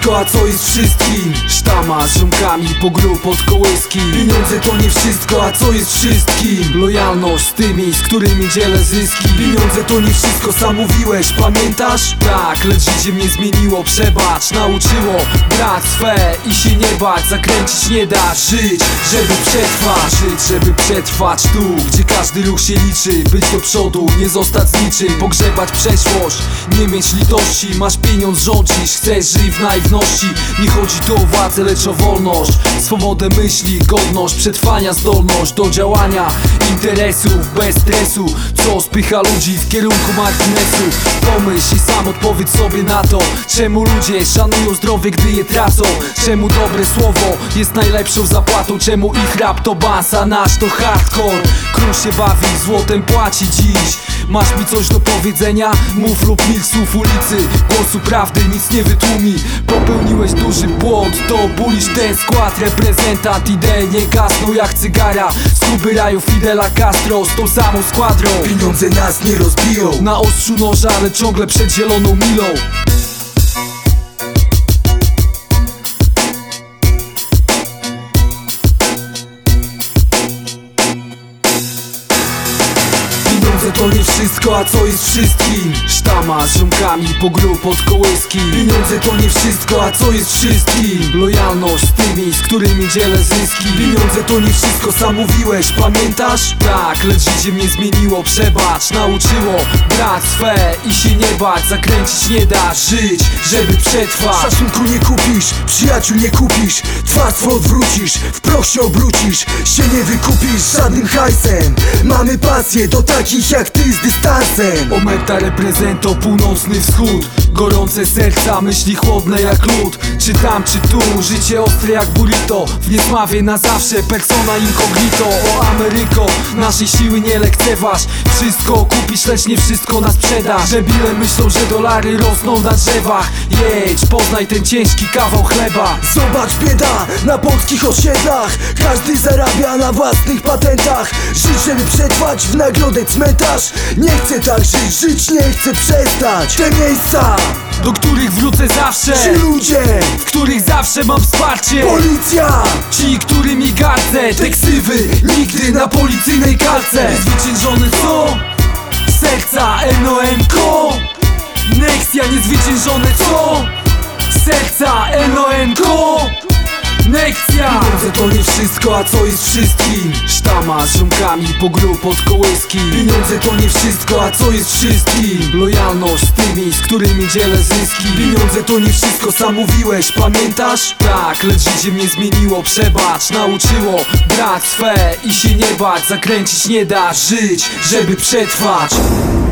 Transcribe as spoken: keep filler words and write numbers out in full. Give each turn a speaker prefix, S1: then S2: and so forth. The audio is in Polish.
S1: wszystko, a co jest wszystkim? Sztama z ziomkami po gru pod kołyski. Pieniądze to nie wszystko, a co jest wszystkim? Lojalność z tymi, z którymi dzielę zyski. Pieniądze to nie wszystko, sam mówiłeś, pamiętasz? Tak, lecz życie mnie zmieniło, przebacz. Nauczyło brać swe i się nie bać. Zakręcić nie da, żyć, żeby przetrwać. Żyć, żeby przetrwać tu, gdzie każdy ruch się liczy. Być do przodu, nie zostać z niczym. Pogrzebać przeszłość, nie mieć litości. Masz pieniądz, rządzisz, chcesz, żyj w naiwności. Nie chodzi tu o władzę, lecz o wolność. Swobodę myśli, godność, przetrwania, zdolność do działania, interesów bez stresu, co spycha ludzi w kierunku marginesu. Pomyśl i sam odpowiedz sobie na to, czemu ludzie szanują zdrowie, gdy je tracą. Czemu dobre słowo jest najlepszą zapłatą. Czemu ich rap to bas, a nasz to hardcore. Król się bawi, złotem płaci dziś. Masz mi coś do powiedzenia? Mów lub milcz słów ulicy. Głosu prawdy nic nie wytłumi. Popełniłeś duży błąd, to bulisz ten skład. Reprezentant idei nie gasną jak cygara. Skuby raju Fidela Castro z tą samą składrą.
S2: Pieniądze nas nie rozbiją.
S1: Na ostrzu noża, ale ciągle przed zieloną milą. To nie wszystko, a co jest wszystkim? Sztama z ziomkami po gru pod kołyski. Pieniądze to nie wszystko, a co jest wszystkim? Lojalność z tymi, z którymi dzielę zyski. Pieniądze to nie wszystko, sam mówiłeś, pamiętasz? Tak, lecz życie mnie zmieniło, przebacz. Nauczyło brać swe i się nie bać. Zakręcić nie da, żyć, żeby przetrwać.
S2: Szacunku nie kupisz, przyjaciół nie kupisz. Twarz swą odwrócisz, w proch się obrócisz. Się nie wykupisz żadnym hajsem. Mamy pasję do takich jak ty z dystansem.
S1: Ometa reprezento północny wschód. Gorące serca, myśli chłodne jak lód. Czy tam, czy tu, życie ostre jak burrito. W niesławie na zawsze, persona incognito. O Ameryko, naszej siły nie lekceważ. Wszystko kupisz, lecz nie wszystko na sprzedaż. Debile myślą, że dolary rosną na drzewach. Jedź, poznaj ten ciężki kawał chleba.
S2: Zobacz bieda na polskich osiedlach. Każdy zarabia na własnych patentach. Żyć, żeby przetrwać, w nagrodę cmentarz. Nie chcę tak żyć, żyć nie chcę przestać. Te miejsca,
S1: do których wrócę zawsze.
S2: ci ludzie,
S1: w których zawsze mam wsparcie.
S2: policja,
S1: ci, którymi gardzę. Te ksywy nigdy na policyjnej kalce. Niezwyciężony co? Serca N O N K O. Nexia niezwyciężone co? Serca N O N K O. Nexia! Pieniądze to nie wszystko, a co jest wszystkim? Sztama z ziomkami po gru pod kołyski. Pieniądze to nie wszystko, a co jest wszystkim? Lojalność z tymi, z którymi dzielę zyski. Pieniądze to nie wszystko, sam mówiłeś, pamiętasz? Tak, lecz życie mnie zmieniło, przebacz. Nauczyło brać swe i się nie bać. Zakręcić nie da, żyć, żeby przetrwać.